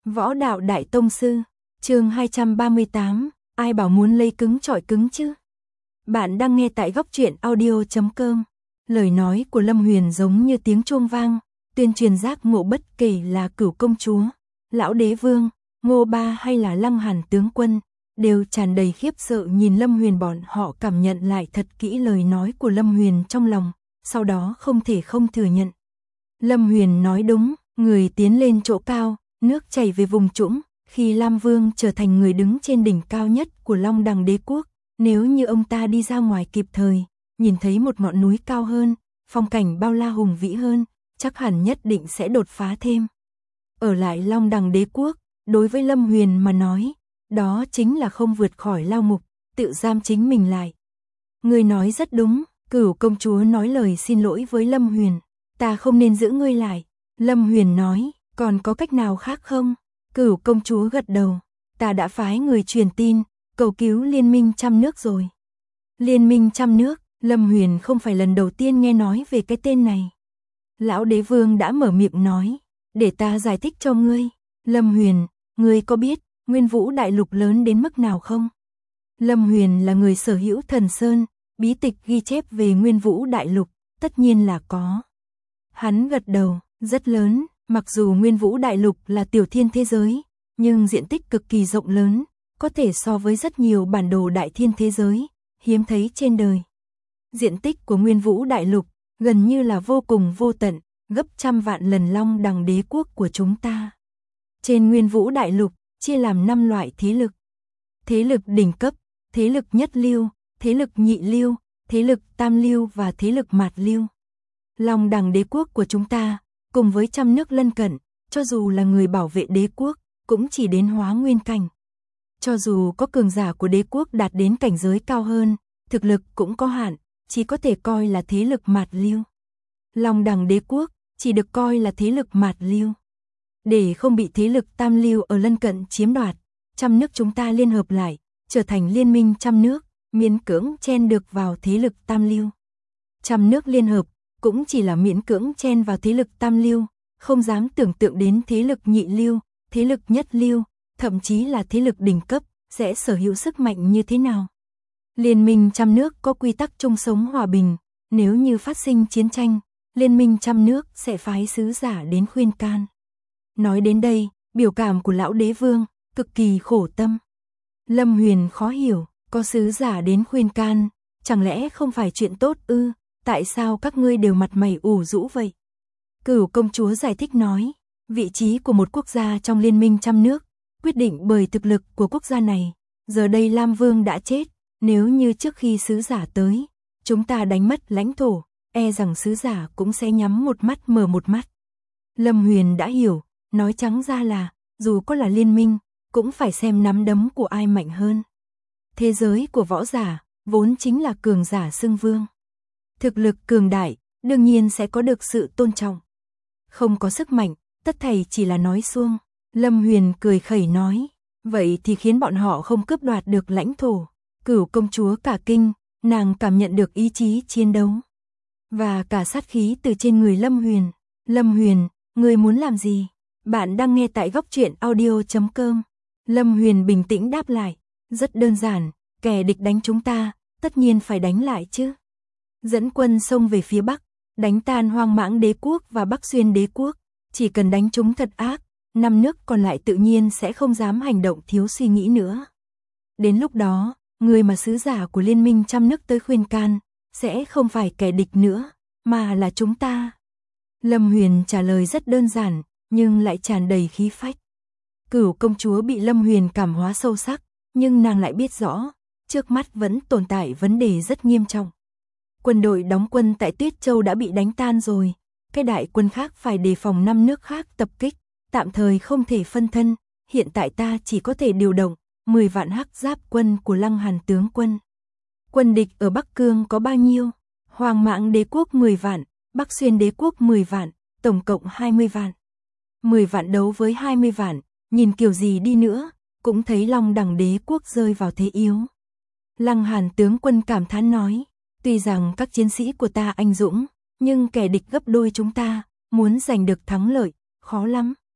Võ đạo đại tông sư, chương 238, ai bảo muốn lấy cứng chọi cứng chứ? Bạn đang nghe tại góc truyện audio.com. Lời nói của Lâm Huyền giống như tiếng chuông vang, tuyên truyền giác ngộ bất kể là Cửu công chúa, Lão đế vương, Ngô Ba hay là Lăng Hàn tướng quân, đều tràn đầy khiếp sợ nhìn Lâm Huyền, bọn họ cảm nhận lại thật kỹ lời nói của Lâm Huyền trong lòng, sau đó không thể không thừa nhận. Lâm Huyền nói đúng, người tiến lên chỗ cao, nước chảy về vùng trũng, khi Lam Vương trở thành người đứng trên đỉnh cao nhất của Long Đằng đế quốc, nếu như ông ta đi ra ngoài kịp thời, nhìn thấy một ngọn núi cao hơn, phong cảnh bao la hùng vĩ hơn, chắc hẳn nhất định sẽ đột phá thêm. Ở lại Long Đằng đế quốc, đối với Lâm Huyền mà nói, đó chính là không vượt khỏi lao ngục, tự giam chính mình lại. Ngươi nói rất đúng, Cửu công chúa nói lời xin lỗi với Lâm Huyền, ta không nên giữ ngươi lại. Lâm Huyền nói, còn có cách nào khác không? Cửu công chúa gật đầu, ta đã phái người truyền tin, cầu cứu Liên minh trăm nước rồi. Liên minh trăm nước, Lâm Huyền không phải lần đầu tiên nghe nói về cái tên này. Lão đế vương đã mở miệng nói, để ta giải thích cho ngươi. Lâm Huyền, ngươi có biết Nguyên Vũ đại lục lớn đến mức nào không? Lâm Huyền là người sở hữu Thần Sơn, bí tịch ghi chép về Nguyên Vũ đại lục, tất nhiên là có. Hắn gật đầu, rất lớn, mặc dù Nguyên Vũ đại lục là tiểu thiên thế giới, nhưng diện tích cực kỳ rộng lớn, có thể so với rất nhiều bản đồ đại thiên thế giới, hiếm thấy trên đời. Diện tích của Nguyên Vũ đại lục gần như là vô cùng vô tận, gấp trăm vạn lần Long Đằng đế quốc của chúng ta. Trên Nguyên Vũ đại lục chia làm 5 loại thế lực. Thế lực đỉnh cấp, thế lực nhất lưu, thế lực nhị lưu, thế lực tam lưu và thế lực mạt lưu. Long Đằng đế quốc của chúng ta, cùng với trăm nước lân cận, cho dù là người bảo vệ đế quốc, cũng chỉ đến hóa nguyên cảnh. Cho dù có cường giả của đế quốc đạt đến cảnh giới cao hơn, thực lực cũng có hạn, chỉ có thể coi là thế lực mạt lưu. Long Đằng đế quốc chỉ được coi là thế lực mạt lưu. Để không bị thế lực tam lưu ở lân cận chiếm đoạt, trăm nước chúng ta liên hợp lại, trở thành liên minh trăm nước, miễn cưỡng chen được vào thế lực tam lưu. Trăm nước liên hợp cũng chỉ là miễn cưỡng chen vào thế lực tam lưu, không dám tưởng tượng đến thế lực nhị lưu, thế lực nhất lưu, thậm chí là thế lực đỉnh cấp, sẽ sở hữu sức mạnh như thế nào. Liên minh trăm nước có quy tắc chung sống hòa bình, nếu như phát sinh chiến tranh, liên minh trăm nước sẽ phái sứ giả đến khuyên can. Nói đến đây, biểu cảm của lão đế vương cực kỳ khổ tâm. Lâm Huyền khó hiểu, có sứ giả đến khuyên can, chẳng lẽ không phải chuyện tốt ư? Tại sao các ngươi đều mặt mày ủ rũ vậy? Cửu công chúa giải thích nói, vị trí của một quốc gia trong liên minh trăm nước, quyết định bởi thực lực của quốc gia này. Giờ đây Lam Vương đã chết, nếu như trước khi sứ giả tới, chúng ta đánh mất lãnh thổ, e rằng sứ giả cũng sẽ nhắm một mắt mở một mắt. Lâm Huyền đã hiểu, nói trắng ra là, dù có là liên minh, cũng phải xem nắm đấm của ai mạnh hơn. Thế giới của võ giả, vốn chính là cường giả xưng vương. Thực lực cường đại, đương nhiên sẽ có được sự tôn trọng. Không có sức mạnh, tất thảy chỉ là nói suông. Lâm Huyền cười khẩy nói, vậy thì khiến bọn họ không cướp đoạt được lãnh thổ. Cửu công chúa cả kinh, nàng cảm nhận được ý chí chiến đấu và cả sát khí từ trên người Lâm Huyền. Lâm Huyền, ngươi muốn làm gì? Bạn đang nghe tại góc truyện audio.com. Lâm Huyền bình tĩnh đáp lại, rất đơn giản, kẻ địch đánh chúng ta, tất nhiên phải đánh lại chứ. Dẫn quân xông về phía Bắc, đánh tan Hoang Mãng đế quốc và Bắc Xuyên đế quốc, chỉ cần đánh chúng thật ác, 5 nước còn lại tự nhiên sẽ không dám hành động thiếu suy nghĩ nữa. Đến lúc đó, người mà sứ giả của liên minh trăm nước tới khuyên can, sẽ không phải kẻ địch nữa, mà là chúng ta. Lâm Huyền trả lời rất đơn giản, nhưng lại tràn đầy khí phách. Cửu công chúa bị Lâm Huyền cảm hóa sâu sắc, nhưng nàng lại biết rõ, trước mắt vẫn tồn tại vấn đề rất nghiêm trọng. Quân đội đóng quân tại Tuyết Châu đã bị đánh tan rồi, cái đại quân khác phải đề phòng 5 nước khác tập kích, tạm thời không thể phân thân, hiện tại ta chỉ có thể điều động 10 vạn hắc giáp quân của Lăng Hàn tướng quân. Quân địch ở Bắc Cương có bao nhiêu? Hoang Mãng đế quốc 10 vạn, Bắc Xuyên đế quốc 10 vạn, tổng cộng 20 vạn. 10 vạn đấu với 20 vạn, nhìn kiểu gì đi nữa, cũng thấy Long Đằng đế quốc rơi vào thế yếu. Lăng Hàn tướng quân cảm thán nói, tuy rằng các chiến sĩ của ta anh dũng, nhưng kẻ địch gấp đôi chúng ta, muốn giành được thắng lợi, khó lắm.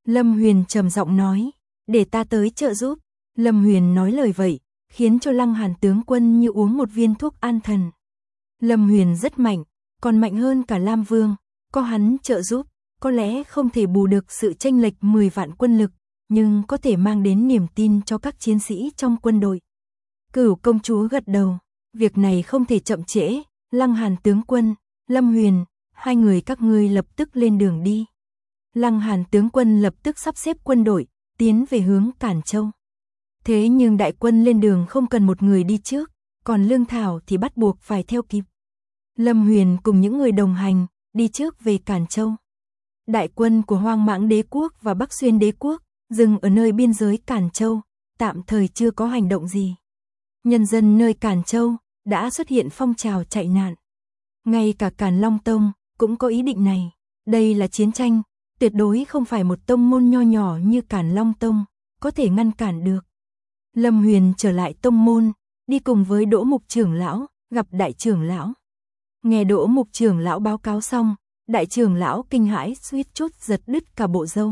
Lâm Huyền trầm giọng nói, để ta tới trợ giúp. Lâm Huyền nói lời vậy, khiến cho Lăng Hàn tướng quân như uống một viên thuốc an thần. Lâm Huyền rất mạnh, còn mạnh hơn cả Lam Vương, có hắn trợ giúp, có lẽ không thể bù được sự chênh lệch 10 vạn quân lực, nhưng có thể mang đến niềm tin cho các chiến sĩ trong quân đội. Cửu công chúa gật đầu, việc này không thể chậm trễ. Lăng Hàn tướng quân, Lâm Huyền, hai người các ngươi lập tức lên đường đi. Lăng Hàn tướng quân lập tức sắp xếp quân đội, tiến về hướng Cản Châu. Thế nhưng đại quân lên đường không cần một người đi trước, còn lương thảo thì bắt buộc phải theo kịp. Lâm Huyền cùng những người đồng hành, đi trước về Cản Châu. Đại quân của Hoang Mãng Đế quốc và Bắc Xuyên Đế quốc, dừng ở nơi biên giới Cản Châu, tạm thời chưa có hành động gì. Nhân dân nơi Cản Châu, đã xuất hiện phong trào chạy nạn. Ngay cả Càn Long Tông, cũng có ý định này. Đây là chiến tranh, tuyệt đối không phải một tông môn nho nhỏ như Càn Long Tông, có thể ngăn cản được. Lâm Huyền trở lại tông môn, đi cùng với Đỗ Mục trưởng lão, gặp đại trưởng lão. Nghe Đỗ Mục trưởng lão báo cáo xong, đại trưởng lão kinh hãi suýt chút giật đứt cả bộ râu.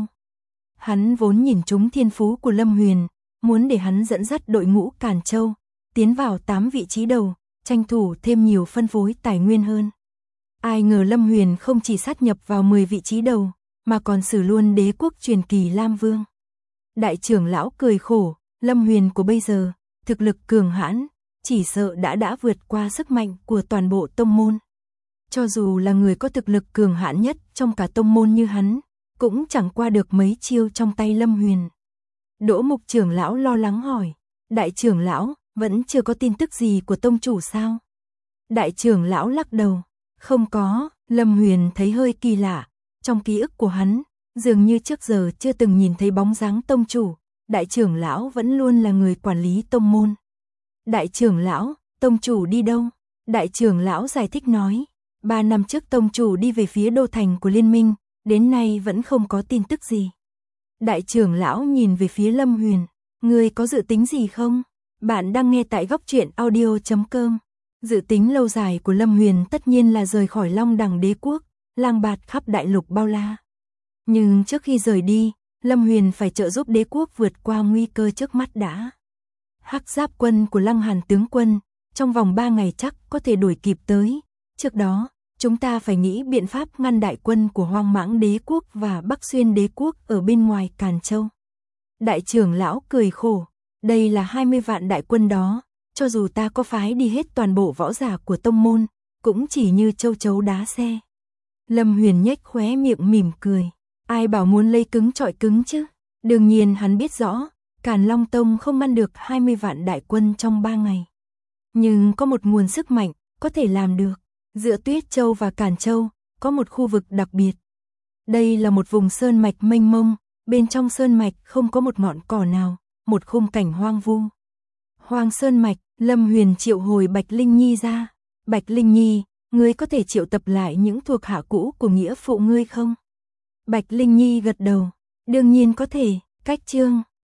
Hắn vốn nhìn trúng thiên phú của Lâm Huyền, muốn để hắn dẫn dắt đội ngũ Càn Châu, tiến vào 8 vị trí đầu, tranh thủ thêm nhiều phân phối tài nguyên hơn. Ai ngờ Lâm Huyền không chỉ sát nhập vào 10 vị trí đầu, mà còn xử luôn đế quốc truyền kỳ Lam Vương. Đại trưởng lão cười khổ, Lâm Huyền của bây giờ, thực lực cường hãn, chỉ sợ đã vượt qua sức mạnh của toàn bộ tông môn. Cho dù là người có thực lực cường hãn nhất trong cả tông môn như hắn, cũng chẳng qua được mấy chiêu trong tay Lâm Huyền. Đỗ Mục trưởng lão lo lắng hỏi, đại trưởng lão, vẫn chưa có tin tức gì của tông chủ sao? Đại trưởng lão lắc đầu, không có. Lâm Huyền thấy hơi kỳ lạ, trong ký ức của hắn, dường như trước giờ chưa từng nhìn thấy bóng dáng tông chủ, đại trưởng lão vẫn luôn là người quản lý tông môn. Đại trưởng lão, tông chủ đi đâu? Đại trưởng lão giải thích nói, 3 năm trước tông chủ đi về phía đô thành của liên minh, đến nay vẫn không có tin tức gì. Đại trưởng lão nhìn về phía Lâm Huyền, ngươi có dự tính gì không? Bạn đang nghe tại góc truyện audio.com. Dự tính lâu dài của Lâm Huyền tất nhiên là rời khỏi Long Đằng Đế quốc, lang bạt khắp đại lục bao la. Nhưng trước khi rời đi, Lâm Huyền phải trợ giúp đế quốc vượt qua nguy cơ trước mắt đã. Hắc Giáp quân của Lăng Hàn tướng quân, trong vòng 3 ngày chắc có thể đuổi kịp tới. Trước đó, chúng ta phải nghĩ biện pháp ngăn đại quân của Hoang Mãng Đế quốc và Bắc Xuyên Đế quốc ở bên ngoài Càn Châu. Đại trưởng lão cười khổ, đây là 20 vạn đại quân đó, cho dù ta có phái đi hết toàn bộ võ giả của tông môn, cũng chỉ như châu chấu đá xe. Lâm Huyền nhếch khóe miệng mỉm cười, ai bảo muốn lấy cứng trọi cứng chứ? Đương nhiên hắn biết rõ, Càn Long Tông không ngăn được 20 vạn đại quân trong 3 ngày. Nhưng có một nguồn sức mạnh, có thể làm được. Giữa Tuyết Châu và Càn Châu, có một khu vực đặc biệt. Đây là một vùng sơn mạch mênh mông, bên trong sơn mạch không có một ngọn cỏ nào, một khung cảnh hoang vu. Hoang sơn mạch, Lâm Huyền triệu hồi Bạch Linh Nhi ra. Bạch Linh Nhi, ngươi có thể triệu tập lại những thuộc hạ cũ của nghĩa phụ ngươi không? Bạch Linh Nhi gật đầu, đương nhiên có thể. Cách chương